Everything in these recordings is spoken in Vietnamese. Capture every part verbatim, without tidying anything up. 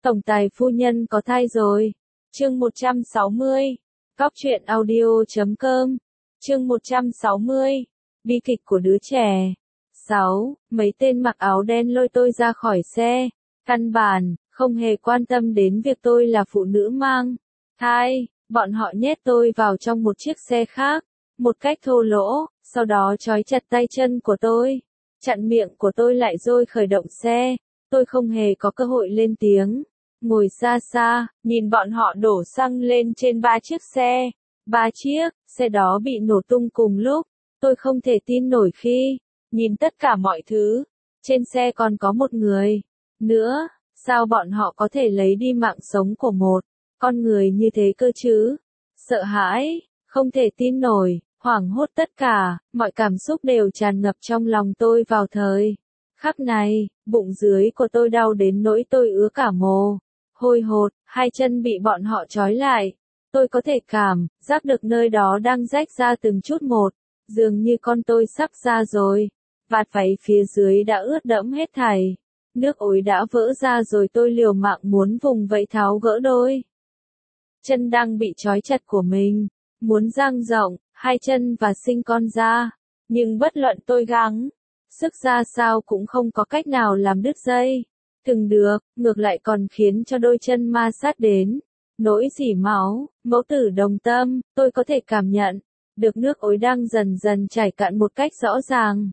Tổng tài phu nhân có thai rồi. Chương một trăm sáu mươi. Cóc truyện audio chấm com. Chương một trăm sáu mươi. Bi kịch của đứa trẻ. sáu. Mấy tên mặc áo đen lôi tôi ra khỏi xe. Căn bản, không hề quan tâm đến việc tôi là phụ nữ mang thai. Bọn họ nhét tôi vào trong một chiếc xe khác. Một cách thô lỗ, sau đó trói chặt tay chân của tôi. Chặn miệng của tôi lại rồi khởi động xe. Tôi không hề có cơ hội lên tiếng. Ngồi xa xa, nhìn bọn họ đổ xăng lên trên ba chiếc xe. Ba chiếc, xe đó bị nổ tung cùng lúc. Tôi không thể tin nổi khi nhìn tất cả mọi thứ. Trên xe còn có một người nữa. Sao bọn họ có thể lấy đi mạng sống của một con người như thế cơ chứ? Sợ hãi, không thể tin nổi, hoảng hốt, tất cả, mọi cảm xúc đều tràn ngập trong lòng tôi vào thời khắc này. Bụng dưới của tôi đau đến nỗi tôi ứa cả mồ hôi hột, hai chân bị bọn họ trói lại. Tôi có thể cảm giác được nơi đó đang rách ra từng chút một, dường như con tôi sắp ra rồi. Vạt váy phía dưới đã ướt đẫm hết thảy. Nước ối đã vỡ ra rồi, tôi liều mạng muốn vùng vẫy tháo gỡ đôi chân đang bị trói chặt của mình, muốn dang rộng hai chân và sinh con ra. Nhưng bất luận tôi gắng sức ra sao cũng không có cách nào làm đứt dây thừng được, ngược lại còn khiến cho đôi chân ma sát đến nỗi rỉ máu. Mẫu tử đồng tâm, tôi có thể cảm nhận được nước ối đang dần dần chảy cạn một cách rõ ràng.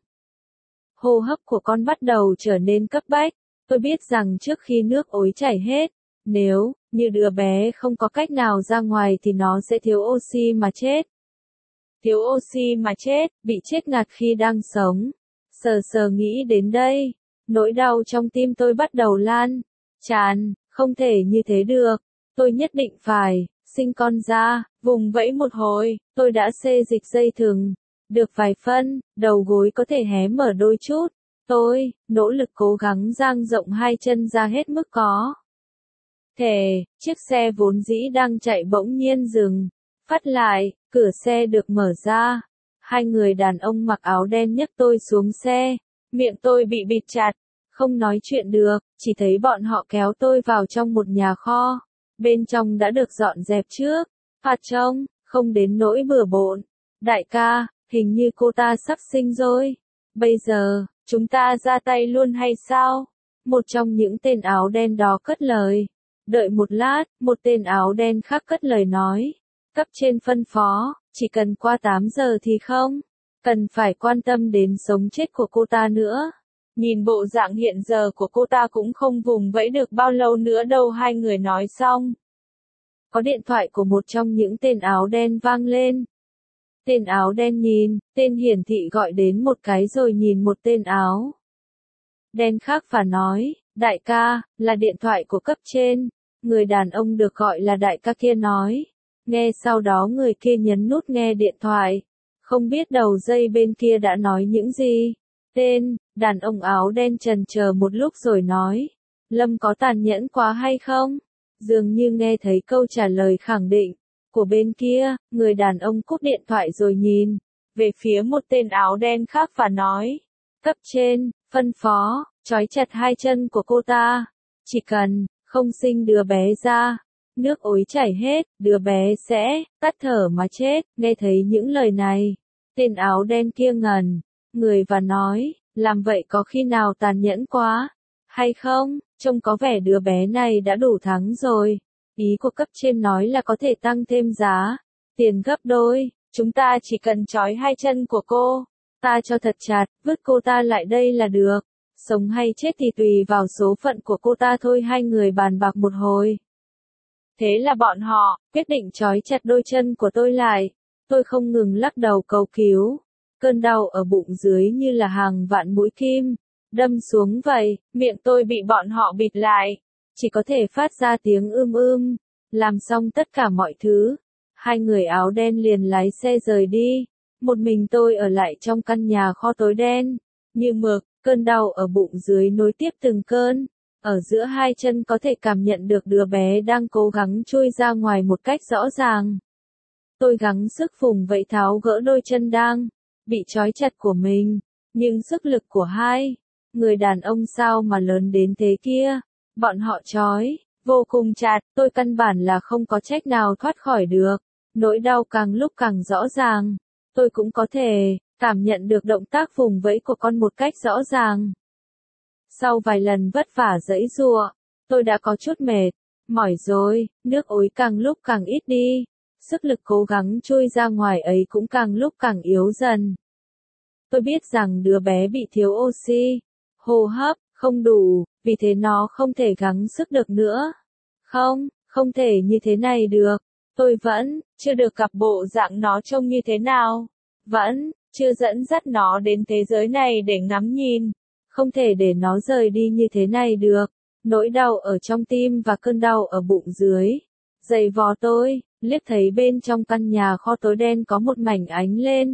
Hô hấp của con bắt đầu trở nên cấp bách. Tôi biết rằng trước khi nước ối chảy hết, nếu như đứa bé không có cách nào ra ngoài thì nó sẽ thiếu oxy mà chết. Thiếu oxy mà chết, bị chết ngạt khi đang sống. Sờ sờ nghĩ đến đây, nỗi đau trong tim tôi bắt đầu lan tràn. Không thể như thế được. Tôi nhất định phải sinh con ra. Vùng vẫy một hồi, tôi đã xê dịch dây thừng được vài phân, đầu gối có thể hé mở đôi chút. Tôi nỗ lực cố gắng dang rộng hai chân ra hết mức có thể. Chiếc xe vốn dĩ đang chạy bỗng nhiên dừng phát lại, cửa xe được mở ra. Hai người đàn ông mặc áo đen nhấc tôi xuống xe. Miệng tôi bị bịt chặt, không nói chuyện được, chỉ thấy bọn họ kéo tôi vào trong một nhà kho. Bên trong đã được dọn dẹp trước, phạt trông không đến nỗi bừa bộn. Đại ca, hình như cô ta sắp sinh rồi. Bây giờ, chúng ta ra tay luôn hay sao? Một trong những tên áo đen đó cất lời. Đợi một lát, một tên áo đen khác cất lời nói. Cấp trên phân phó, chỉ cần qua tám giờ thì không cần phải quan tâm đến sống chết của cô ta nữa. Nhìn bộ dạng hiện giờ của cô ta cũng không vùng vẫy được bao lâu nữa đâu. Hai người nói xong, có điện thoại của một trong những tên áo đen vang lên. Tên áo đen nhìn, tên hiển thị gọi đến một cái rồi nhìn một tên áo đen khác và nói, đại ca, là điện thoại của cấp trên. Người đàn ông được gọi là đại ca kia nói. Nghe sau đó người kia nhấn nút nghe điện thoại. Không biết đầu dây bên kia đã nói những gì. Tên đàn ông áo đen chần chờ một lúc rồi nói, Lâm có tàn nhẫn quá hay không? Dường như nghe thấy câu trả lời khẳng định của bên kia, người đàn ông cúp điện thoại rồi nhìn về phía một tên áo đen khác và nói, cấp trên phân phó trói chặt hai chân của cô ta, chỉ cần không sinh đứa bé ra, nước ối chảy hết, đứa bé sẽ tắt thở mà chết. Nghe thấy những lời này, tên áo đen kia ngẩn người và nói, làm vậy có khi nào tàn nhẫn quá hay không? Trông có vẻ đứa bé này đã đủ thắng rồi. Ý của cấp trên nói là có thể tăng thêm giá tiền gấp đôi. Chúng ta chỉ cần trói hai chân của cô ta cho thật chặt, vứt cô ta lại đây là được. Sống hay chết thì tùy vào số phận của cô ta thôi. Hai người bàn bạc một hồi. Thế là bọn họ quyết định trói chặt đôi chân của tôi lại. Tôi không ngừng lắc đầu cầu cứu. Cơn đau ở bụng dưới như là hàng vạn mũi kim đâm xuống vậy. Miệng tôi bị bọn họ bịt lại, chỉ có thể phát ra tiếng ưm ưm. Làm xong tất cả mọi thứ, hai người áo đen liền lái xe rời đi. Một mình tôi ở lại trong căn nhà kho tối đen như mực. Cơn đau ở bụng dưới nối tiếp từng cơn. Ở giữa hai chân có thể cảm nhận được đứa bé đang cố gắng chui ra ngoài một cách rõ ràng. Tôi gắng sức vùng vẫy tháo gỡ đôi chân đang bị trói chặt của mình. Nhưng sức lực của hai người đàn ông sao mà lớn đến thế kia. Bọn họ trói vô cùng chặt, tôi căn bản là không có cách nào thoát khỏi được. Nỗi đau càng lúc càng rõ ràng. Tôi cũng có thể cảm nhận được động tác vùng vẫy của con một cách rõ ràng. Sau vài lần vất vả giãy giụa, tôi đã có chút mệt, mỏi rồi, nước ối càng lúc càng ít đi, sức lực cố gắng chui ra ngoài ấy cũng càng lúc càng yếu dần. Tôi biết rằng đứa bé bị thiếu oxy, hô hấp không đủ, vì thế nó không thể gắng sức được nữa. Không, không thể như thế này được. Tôi vẫn chưa được gặp bộ dạng nó trông như thế nào, vẫn chưa dẫn dắt nó đến thế giới này để ngắm nhìn. Không thể để nó rời đi như thế này được. Nỗi đau ở trong tim và cơn đau ở bụng dưới giày vò tôi, liếc thấy bên trong căn nhà kho tối đen có một mảnh ánh lên.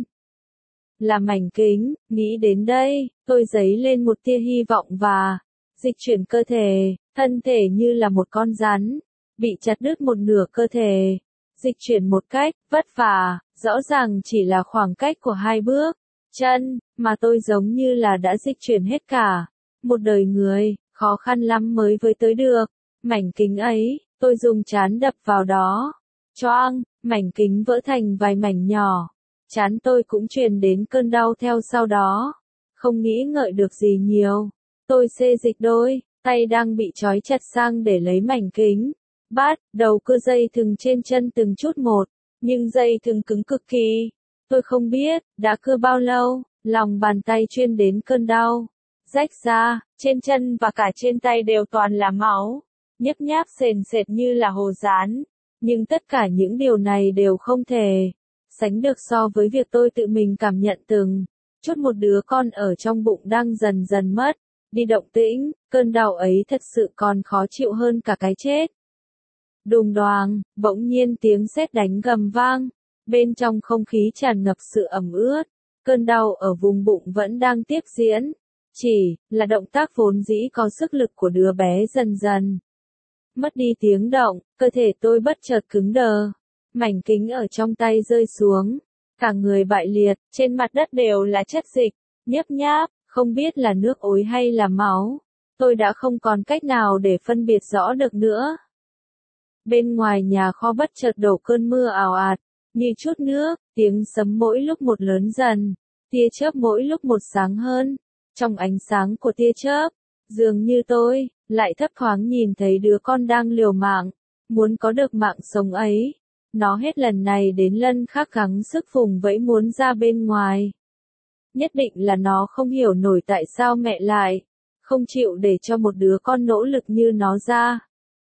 Là mảnh kính, nghĩ đến đây, tôi dấy lên một tia hy vọng và dịch chuyển cơ thể, thân thể như là một con rắn, bị chặt đứt một nửa cơ thể. Dịch chuyển một cách vất vả, rõ ràng chỉ là khoảng cách của hai bước chân, mà tôi giống như là đã dịch chuyển hết cả. Một đời người, khó khăn lắm mới với tới được. Mảnh kính ấy, tôi dùng trán đập vào đó. Choang, mảnh kính vỡ thành vài mảnh nhỏ. Trán tôi cũng truyền đến cơn đau theo sau đó. Không nghĩ ngợi được gì nhiều. Tôi xê dịch đôi, tay đang bị trói chặt sang để lấy mảnh kính. Bắt đầu cưa dây thừng trên chân từng chút một, nhưng dây thừng cứng cực kỳ. Tôi không biết đã cưa bao lâu, lòng bàn tay chuyên đến cơn đau. Rách ra, trên chân và cả trên tay đều toàn là máu, nhấp nháp sền sệt như là hồ dán. Nhưng tất cả những điều này đều không thể sánh được so với việc tôi tự mình cảm nhận từng chút một đứa con ở trong bụng đang dần dần mất đi động tĩnh. Cơn đau ấy thật sự còn khó chịu hơn cả cái chết. Đùng đoàng, bỗng nhiên tiếng sét đánh gầm vang, bên trong không khí tràn ngập sự ẩm ướt. Cơn đau ở vùng bụng vẫn đang tiếp diễn, chỉ là động tác vốn dĩ có sức lực của đứa bé dần dần mất đi tiếng động. Cơ thể tôi bất chợt cứng đờ, mảnh kính ở trong tay rơi xuống, cả người bại liệt, trên mặt đất đều là chất dịch, nhấp nháp, không biết là nước ối hay là máu. Tôi đã không còn cách nào để phân biệt rõ được nữa. Bên ngoài nhà kho bất chợt đổ cơn mưa ào ạt, như chút nước, tiếng sấm mỗi lúc một lớn dần, tia chớp mỗi lúc một sáng hơn. Trong ánh sáng của tia chớp, dường như tôi lại thấp thoáng nhìn thấy đứa con đang liều mạng, muốn có được mạng sống ấy. Nó hết lần này đến lần khác gắng sức vùng vẫy muốn ra bên ngoài. Nhất định là nó không hiểu nổi tại sao mẹ lại không chịu để cho một đứa con nỗ lực như nó ra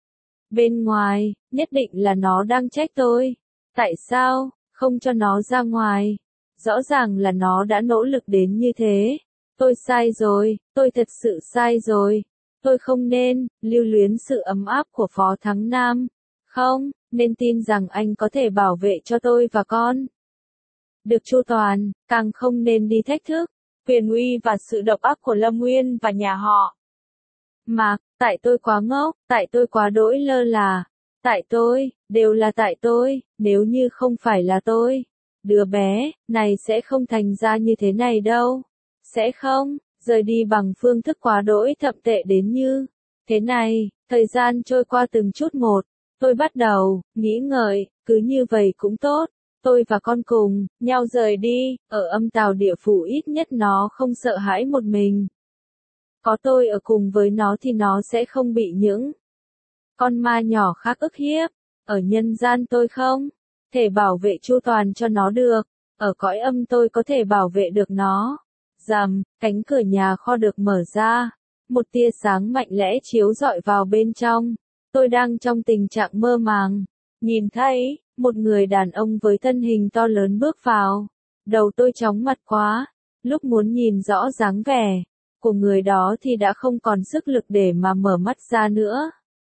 bên ngoài. Nhất định là nó đang trách tôi. Tại sao không cho nó ra ngoài? Rõ ràng là nó đã nỗ lực đến như thế. Tôi sai rồi, tôi thật sự sai rồi. Tôi không nên lưu luyến sự ấm áp của Phó Thắng Nam. Không, nên tin rằng anh có thể bảo vệ cho tôi và con được chu toàn, càng không nên đi thách thức quyền uy và sự độc ác của Lâm Nguyên và nhà họ Mạc. Tại tôi quá ngốc, tại tôi quá đỗi lơ là, tại tôi, đều là tại tôi. Nếu như không phải là tôi, đứa bé này sẽ không thành ra như thế này đâu. Sẽ không rời đi bằng phương thức quá đỗi thậm tệ đến như thế này. Thời gian trôi qua từng chút một, tôi bắt đầu nghĩ ngợi, cứ như vậy cũng tốt. Tôi và con cùng nhau rời đi, ở âm tào địa phủ ít nhất nó không sợ hãi một mình. Có tôi ở cùng với nó thì nó sẽ không bị những con ma nhỏ khác ức hiếp. Ở nhân gian tôi không thể bảo vệ chu toàn cho nó được, ở cõi âm tôi có thể bảo vệ được nó. Rầm, cánh cửa nhà kho được mở ra, một tia sáng mạnh lẽ chiếu rọi vào bên trong. Tôi đang trong tình trạng mơ màng, nhìn thấy một người đàn ông với thân hình to lớn bước vào. Đầu tôi chóng mặt quá, lúc muốn nhìn rõ dáng vẻ của người đó thì đã không còn sức lực để mà mở mắt ra nữa.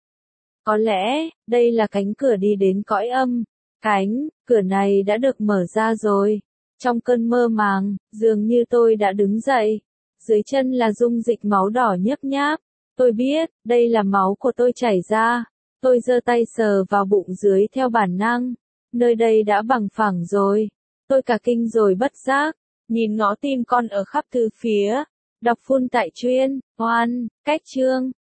Có lẽ, đây là cánh cửa đi đến cõi âm. Cánh cửa này đã được mở ra rồi. Trong cơn mơ màng, dường như tôi đã đứng dậy. Dưới chân là dung dịch máu đỏ nhấp nháp. Tôi biết, đây là máu của tôi chảy ra. Tôi giơ tay sờ vào bụng dưới theo bản năng. Nơi đây đã bằng phẳng rồi. Tôi cả kinh rồi bất giác, nhìn ngó tim con ở khắp tứ phía. Đọc phun tại chuyên, oan, cách chương.